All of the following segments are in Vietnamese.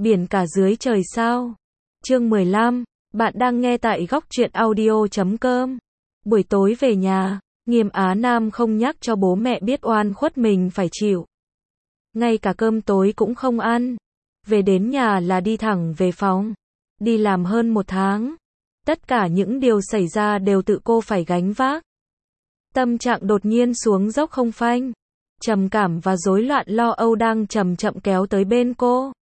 biển cả dưới trời sao. Chương 15, bạn đang nghe tại góc truyện audio.com. Buổi tối về nhà, Nghiêm Á Nam không nhắc cho bố mẹ biết oan khuất mình phải chịu. Ngay cả cơm tối cũng không ăn. Về đến nhà là đi thẳng về phòng. Đi làm hơn 1 tháng. Tất cả những điều xảy ra đều tự cô phải gánh vác. Tâm trạng đột nhiên xuống dốc không phanh. Trầm cảm và rối loạn lo âu đang chậm chậm kéo tới bên cô.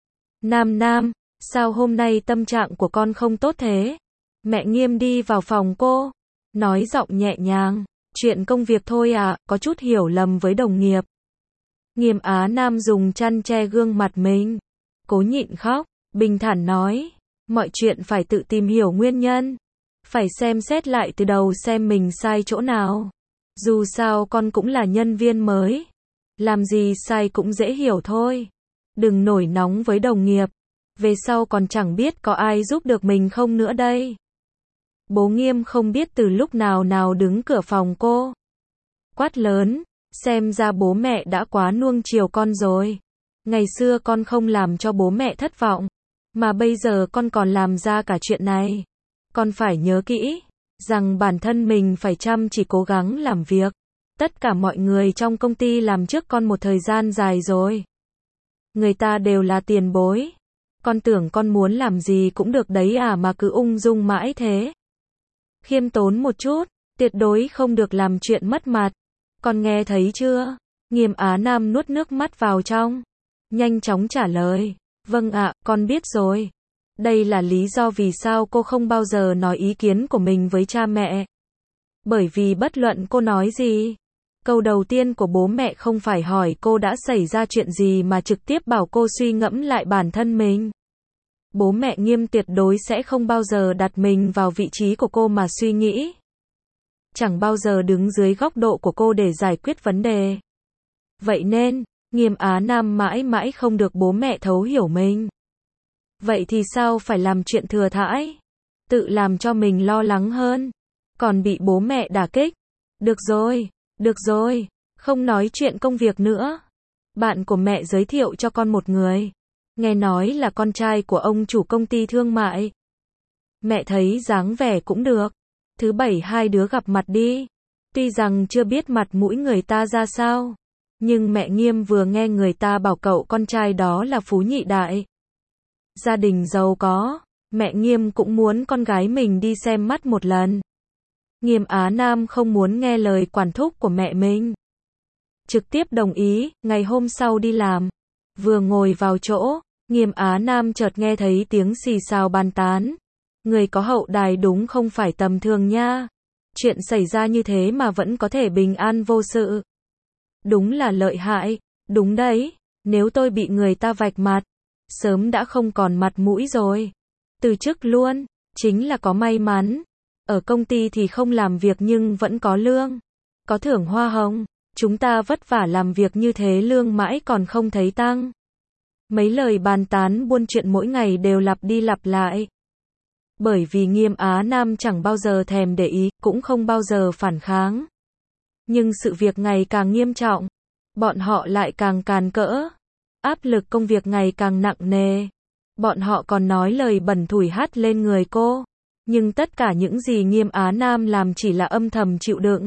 Nam, sao hôm nay tâm trạng của con không tốt thế? Mẹ Nghiêm đi vào phòng cô, nói giọng nhẹ nhàng, chuyện công việc thôi à, có chút hiểu lầm với đồng nghiệp. Nghiêm Á Nam dùng chăn che gương mặt mình, cố nhịn khóc, bình thản nói, mọi chuyện phải tự tìm hiểu nguyên nhân, phải xem xét lại từ đầu xem mình sai chỗ nào. Dù sao con cũng là nhân viên mới, làm gì sai cũng dễ hiểu thôi. Đừng nổi nóng với đồng nghiệp, về sau còn chẳng biết có ai giúp được mình không nữa đây. Bố Nghiêm không biết từ lúc nào đứng cửa phòng cô. Quát lớn, xem ra bố mẹ đã quá nuông chiều con rồi. Ngày xưa con không làm cho bố mẹ thất vọng, mà bây giờ con còn làm ra cả chuyện này. Con phải nhớ kỹ, rằng bản thân mình phải chăm chỉ cố gắng làm việc. Tất cả mọi người trong công ty làm trước con một thời gian dài rồi. Người ta đều là tiền bối. Con tưởng con muốn làm gì cũng được đấy à mà cứ ung dung mãi thế. Khiêm tốn một chút, tuyệt đối không được làm chuyện mất mặt. Con nghe thấy chưa? Nghiêm Á Nam nuốt nước mắt vào trong. Nhanh chóng trả lời. Vâng ạ, con biết rồi. Đây là lý do vì sao cô không bao giờ nói ý kiến của mình với cha mẹ. Bởi vì bất luận cô nói gì, câu đầu tiên của bố mẹ không phải hỏi cô đã xảy ra chuyện gì mà trực tiếp bảo cô suy ngẫm lại bản thân mình. Bố mẹ Nghiêm tuyệt đối sẽ không bao giờ đặt mình vào vị trí của cô mà suy nghĩ. Chẳng bao giờ đứng dưới góc độ của cô để giải quyết vấn đề. Vậy nên, Nghiêm Á Nam mãi mãi không được bố mẹ thấu hiểu mình. Vậy thì sao phải làm chuyện thừa thãi? Tự làm cho mình lo lắng hơn. Còn bị bố mẹ đả kích. Được rồi, không nói chuyện công việc nữa. Bạn của mẹ giới thiệu cho con một người. Nghe nói là con trai của ông chủ công ty thương mại. Mẹ thấy dáng vẻ cũng được. Thứ Bảy hai đứa gặp mặt đi. Tuy rằng chưa biết mặt mũi người ta ra sao, nhưng mẹ Nghiêm vừa nghe người ta bảo cậu con trai đó là phú nhị đại, gia đình giàu có, mẹ Nghiêm cũng muốn con gái mình đi xem mắt một lần. Nghiêm Á Nam không muốn nghe lời quản thúc của mẹ mình, trực tiếp đồng ý. Ngày hôm sau đi làm, vừa ngồi vào chỗ, Nghiêm Á Nam chợt nghe thấy tiếng xì xào bàn tán. Người có hậu đài đúng không phải tầm thường nha. Chuyện xảy ra như thế mà vẫn có thể bình an vô sự. Đúng là lợi hại, đúng đấy, nếu tôi bị người ta vạch mặt, sớm đã không còn mặt mũi rồi. Từ chức luôn, chính là có may mắn. Ở công ty thì không làm việc nhưng vẫn có lương, có thưởng hoa hồng. Chúng ta vất vả làm việc như thế lương mãi còn không thấy tăng. Mấy lời bàn tán buôn chuyện mỗi ngày đều lặp đi lặp lại. Bởi vì Nghiêm Á Nam chẳng bao giờ thèm để ý, cũng không bao giờ phản kháng. Nhưng sự việc ngày càng nghiêm trọng, bọn họ lại càng càn cỡ. Áp lực công việc ngày càng nặng nề. Bọn họ còn nói lời bẩn thỉu hắt lên người cô. Nhưng tất cả những gì Nghiêm Á Nam làm chỉ là âm thầm chịu đựng.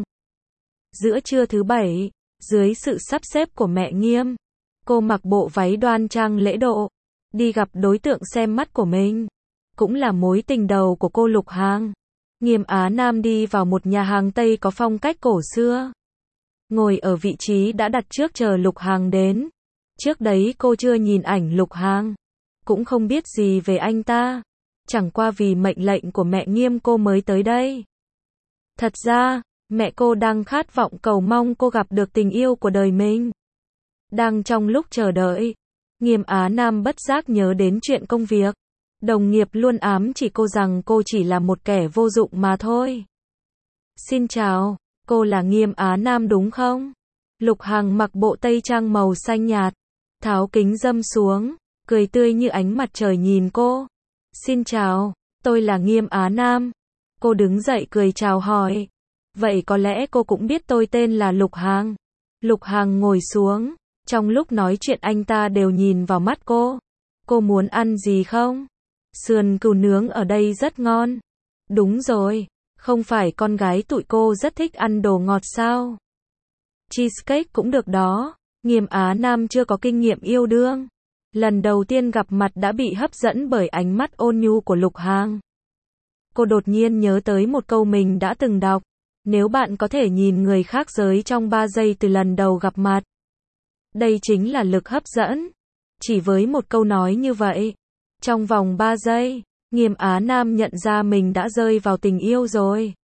Giữa trưa thứ Bảy, dưới sự sắp xếp của mẹ Nghiêm, cô mặc bộ váy đoan trang lễ độ, đi gặp đối tượng xem mắt của mình. Cũng là mối tình đầu của cô Lục Hàng. Nghiêm Á Nam đi vào một nhà hàng Tây có phong cách cổ xưa. Ngồi ở vị trí đã đặt trước chờ Lục Hàng đến. Trước đấy cô chưa nhìn ảnh Lục Hàng, cũng không biết gì về anh ta. Chẳng qua vì mệnh lệnh của mẹ Nghiêm cô mới tới đây. Thật ra, mẹ cô đang khát vọng cầu mong cô gặp được tình yêu của đời mình. Đang trong lúc chờ đợi, Nghiêm Á Nam bất giác nhớ đến chuyện công việc. Đồng nghiệp luôn ám chỉ cô rằng cô chỉ là một kẻ vô dụng mà thôi. Xin chào, cô là Nghiêm Á Nam đúng không? Lục Hàng mặc bộ tây trang màu xanh nhạt, tháo kính râm xuống, cười tươi như ánh mặt trời nhìn cô. Xin chào, tôi là Nghiêm Á Nam. Cô đứng dậy cười chào hỏi. Vậy có lẽ cô cũng biết tôi tên là Lục Hàng. Lục Hàng ngồi xuống, trong lúc nói chuyện anh ta đều nhìn vào mắt cô. Cô muốn ăn gì không? Sườn cừu nướng ở đây rất ngon. Đúng rồi, không phải con gái tụi cô rất thích ăn đồ ngọt sao? Cheesecake cũng được đó. Nghiêm Á Nam chưa có kinh nghiệm yêu đương. Lần đầu tiên gặp mặt đã bị hấp dẫn bởi ánh mắt ôn nhu của Lục Hàng. Cô đột nhiên nhớ tới một câu mình đã từng đọc. Nếu bạn có thể nhìn người khác giới trong 3 giây từ lần đầu gặp mặt. Đây chính là lực hấp dẫn. Chỉ với một câu nói như vậy, trong vòng 3 giây, Nghiêm Á Nam nhận ra mình đã rơi vào tình yêu rồi.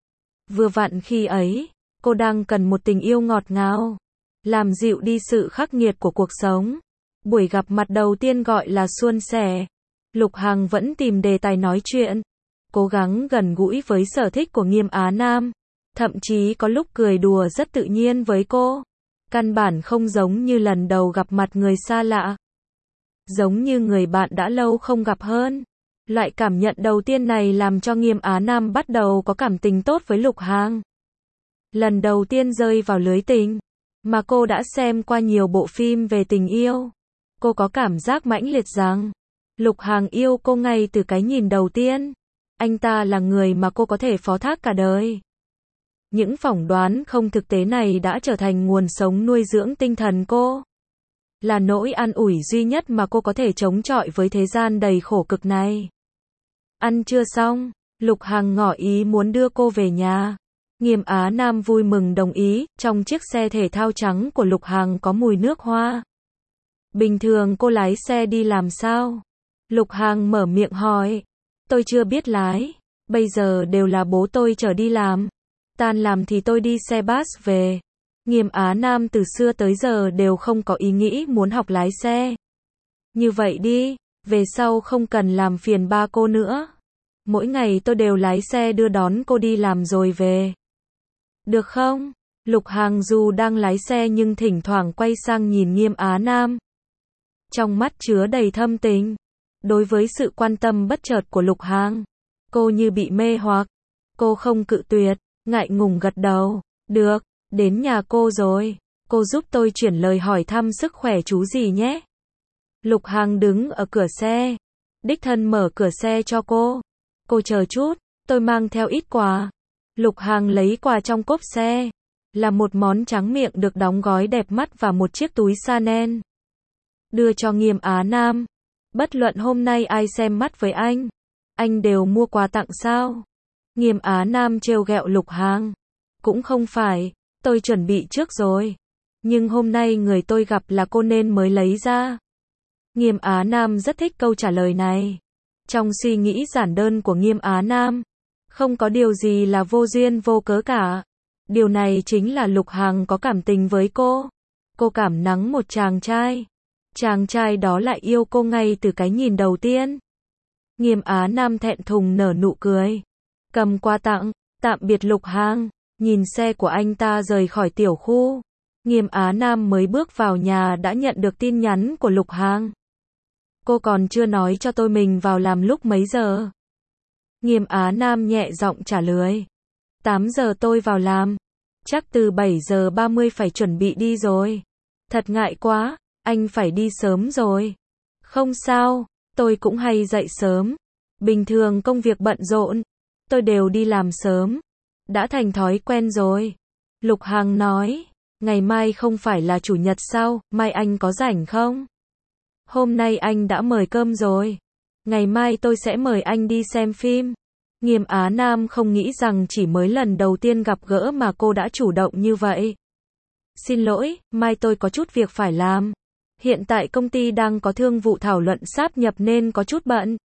Vừa vặn khi ấy, cô đang cần một tình yêu ngọt ngào, làm dịu đi sự khắc nghiệt của cuộc sống. Buổi gặp mặt đầu tiên gọi là suôn sẻ. Lục Hằng vẫn tìm đề tài nói chuyện, cố gắng gần gũi với sở thích của Nghiêm Á Nam, thậm chí có lúc cười đùa rất tự nhiên với cô. Căn bản không giống như lần đầu gặp mặt người xa lạ. Giống như người bạn đã lâu không gặp hơn. Loại cảm nhận đầu tiên này làm cho Nghiêm Á Nam bắt đầu có cảm tình tốt với Lục Hàng. Lần đầu tiên rơi vào lưới tình, mà cô đã xem qua nhiều bộ phim về tình yêu. Cô có cảm giác mãnh liệt rằng, Lục Hàng yêu cô ngay từ cái nhìn đầu tiên. Anh ta là người mà cô có thể phó thác cả đời. Những phỏng đoán không thực tế này đã trở thành nguồn sống nuôi dưỡng tinh thần cô. Là nỗi an ủi duy nhất mà cô có thể chống chọi với thế gian đầy khổ cực này. Ăn trưa xong, Lục Hằng ngỏ ý muốn đưa cô về nhà. Nghiêm Á Nam vui mừng đồng ý, trong chiếc xe thể thao trắng của Lục Hằng có mùi nước hoa. Bình thường cô lái xe đi làm sao? Lục Hằng mở miệng hỏi. Tôi chưa biết lái, bây giờ đều là bố tôi chở đi làm. Tan làm thì tôi đi xe bus về. Nghiêm Á Nam từ xưa tới giờ đều không có ý nghĩ muốn học lái xe. Như vậy đi, về sau không cần làm phiền ba cô nữa. Mỗi ngày tôi đều lái xe đưa đón cô đi làm rồi về. Được không? Lục Hàng dù đang lái xe nhưng thỉnh thoảng quay sang nhìn Nghiêm Á Nam. Trong mắt chứa đầy thâm tình. Đối với sự quan tâm bất chợt của Lục Hàng, cô như bị mê hoặc. Cô không cự tuyệt, ngại ngùng gật đầu. Được, đến nhà cô rồi. Cô giúp tôi chuyển lời hỏi thăm sức khỏe chú gì nhé. Lục Hàng đứng ở cửa xe. Đích thân mở cửa xe cho cô. Cô chờ chút, tôi mang theo ít quà. Lục Hàng lấy quà trong cốp xe. Là một món tráng miệng được đóng gói đẹp mắt và một chiếc túi Chanel. Đưa cho Nghiêm Á Nam. Bất luận hôm nay ai xem mắt với anh đều mua quà tặng sao? Nghiêm Á Nam trêu ghẹo Lục Hàng. Cũng không phải, tôi chuẩn bị trước rồi. Nhưng hôm nay người tôi gặp là cô nên mới lấy ra. Nghiêm Á Nam rất thích câu trả lời này. Trong suy nghĩ giản đơn của Nghiêm Á Nam, không có điều gì là vô duyên vô cớ cả. Điều này chính là Lục Hàng có cảm tình với cô. Cô cảm nắng một chàng trai. Chàng trai đó lại yêu cô ngay từ cái nhìn đầu tiên. Nghiêm Á Nam thẹn thùng nở nụ cười. Cầm quà tặng, tạm biệt Lục Hàng. Nhìn xe của anh ta rời khỏi tiểu khu. Nghiêm Á Nam mới bước vào nhà đã nhận được tin nhắn của Lục Hàng. Cô còn chưa nói cho tôi mình vào làm lúc mấy giờ. Nghiêm Á Nam nhẹ giọng trả lời. 8 giờ tôi vào làm. Chắc từ 7 giờ 30 phải chuẩn bị đi rồi. Thật ngại quá, anh phải đi sớm rồi. Không sao, tôi cũng hay dậy sớm. Bình thường công việc bận rộn, tôi đều đi làm sớm. Đã thành thói quen rồi. Lục Hàng nói, ngày mai không phải là chủ nhật sao, mai anh có rảnh không? Hôm nay anh đã mời cơm rồi. Ngày mai tôi sẽ mời anh đi xem phim. Nghiêm Á Nam không nghĩ rằng chỉ mới lần đầu tiên gặp gỡ mà cô đã chủ động như vậy. Xin lỗi, mai tôi có chút việc phải làm. Hiện tại công ty đang có thương vụ thảo luận sáp nhập nên có chút bận.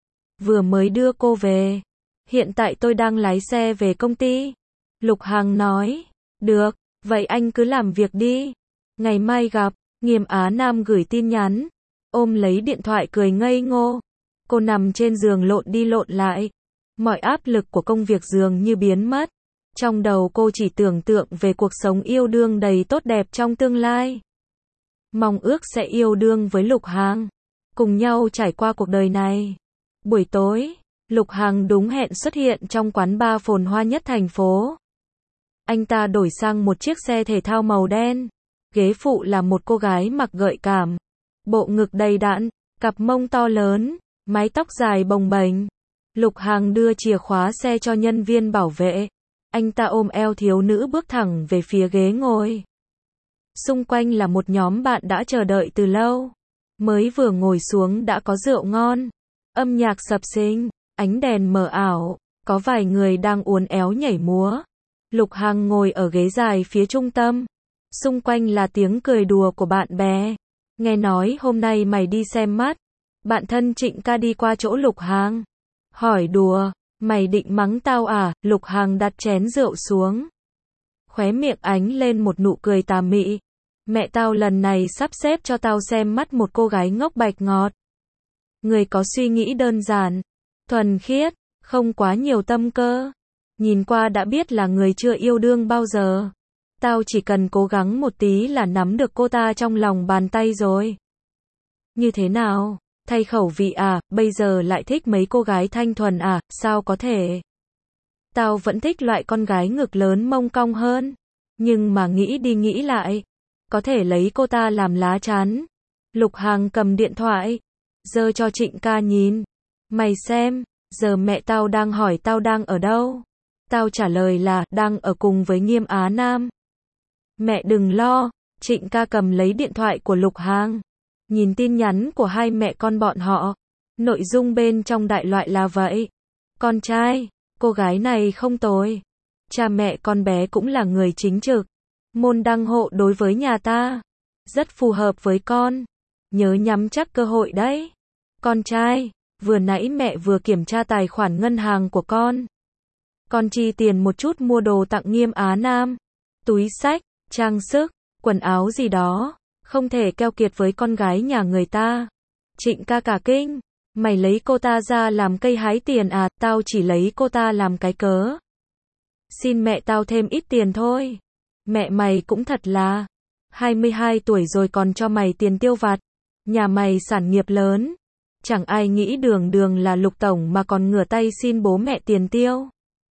Vừa mới đưa cô về. Hiện tại tôi đang lái xe về công ty. Lục Hàng nói. Được, vậy anh cứ làm việc đi. Ngày mai gặp. Nghiêm Á Nam gửi tin nhắn. Ôm lấy điện thoại cười ngây ngô. Cô nằm trên giường lộn đi lộn lại. Mọi áp lực của công việc dường như biến mất. Trong đầu cô chỉ tưởng tượng về cuộc sống yêu đương đầy tốt đẹp trong tương lai. Mong ước sẽ yêu đương với Lục Hàng. Cùng nhau trải qua cuộc đời này. Buổi tối, Lục Hàng đúng hẹn xuất hiện trong quán bar phồn hoa nhất thành phố. Anh ta đổi sang một chiếc xe thể thao màu đen. Ghế phụ là một cô gái mặc gợi cảm. Bộ ngực đầy đặn, cặp mông to lớn, mái tóc dài bồng bềnh. Lục Hằng đưa chìa khóa xe cho nhân viên bảo vệ. Anh ta ôm eo thiếu nữ bước thẳng về phía ghế ngồi. Xung quanh là một nhóm bạn đã chờ đợi từ lâu. Mới vừa ngồi xuống đã có rượu ngon, âm nhạc sập sình, ánh đèn mờ ảo, có vài người đang uốn éo nhảy múa. Lục Hằng ngồi ở ghế dài phía trung tâm. Xung quanh là tiếng cười đùa của bạn bè. Nghe nói hôm nay mày đi xem mắt. Bạn thân Trịnh Ca đi qua chỗ Lục Hằng. Hỏi đùa, mày định mắng tao à? Lục Hằng đặt chén rượu xuống. Khóe miệng ánh lên một nụ cười tà mị. Mẹ tao lần này sắp xếp cho tao xem mắt một cô gái ngốc bạch ngọt. Người có suy nghĩ đơn giản, thuần khiết, không quá nhiều tâm cơ. Nhìn qua đã biết là người chưa yêu đương bao giờ. Tao chỉ cần cố gắng một tí là nắm được cô ta trong lòng bàn tay rồi. Như thế nào? Thay khẩu vị à? Bây giờ lại thích mấy cô gái thanh thuần à? Sao có thể? Tao vẫn thích loại con gái ngực lớn mông cong hơn. Nhưng mà nghĩ đi nghĩ lại, có thể lấy cô ta làm lá chắn. Lục Hằng cầm điện thoại, giơ cho Trịnh Ca nhìn. Mày xem, giờ mẹ tao đang hỏi tao đang ở đâu. Tao trả lời là đang ở cùng với Nghiêm Á Nam. Mẹ đừng lo. Trịnh Ca cầm lấy điện thoại của Lục Hằng, nhìn tin nhắn của hai mẹ con bọn họ. Nội dung bên trong đại loại là vậy. Con trai, cô gái này không tồi. Cha mẹ con bé cũng là người chính trực. Môn đăng hộ đối với nhà ta. Rất phù hợp với con. Nhớ nhắm chắc cơ hội đấy. Con trai, vừa nãy mẹ vừa kiểm tra tài khoản ngân hàng của con. Con chi tiền một chút mua đồ tặng Nghiêm Á Nam. Túi xách, trang sức, quần áo gì đó. Không thể keo kiệt với con gái nhà người ta. Trịnh Ca cả kinh. Mày lấy cô ta ra làm cây hái tiền à? Tao chỉ lấy cô ta làm cái cớ. Xin mẹ tao thêm ít tiền thôi. Mẹ mày cũng thật là 22 tuổi rồi còn cho mày tiền tiêu vặt. Nhà mày sản nghiệp lớn. Chẳng ai nghĩ đường đường là Lục tổng mà còn ngửa tay xin bố mẹ tiền tiêu.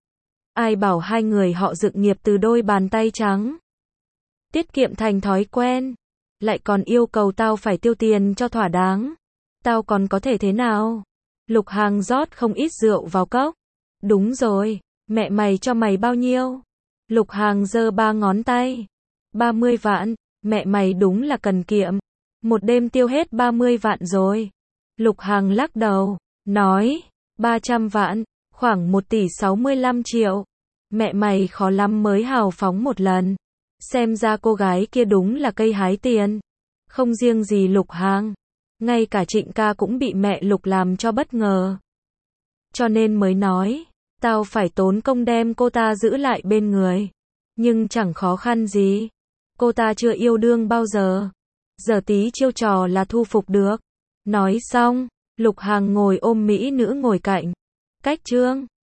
Ai bảo hai người họ dựng nghiệp từ đôi bàn tay trắng. Tiết kiệm thành thói quen. Lại còn yêu cầu tao phải tiêu tiền cho thỏa đáng. Tao còn có thể thế nào? Lục Hằng rót không ít rượu vào cốc. Đúng rồi, mẹ mày cho mày bao nhiêu? Lục Hằng giơ 3 ngón tay. 30 vạn, mẹ mày đúng là cần kiệm. Một đêm tiêu hết 30 vạn rồi. Lục Hằng lắc đầu, nói, 300 vạn, khoảng 1 tỷ 65 triệu. Mẹ mày khó lắm mới hào phóng một lần. Xem ra cô gái kia đúng là cây hái tiền. Không riêng gì Lục Hằng, ngay cả Trịnh Ca cũng bị mẹ Lục làm cho bất ngờ. Cho nên mới nói, tao phải tốn công đem cô ta giữ lại bên người. Nhưng chẳng khó khăn gì. Cô ta chưa yêu đương bao giờ. Giờ tí chiêu trò là thu phục được. Nói xong, Lục Hằng ngồi ôm mỹ nữ ngồi cạnh. Cách chương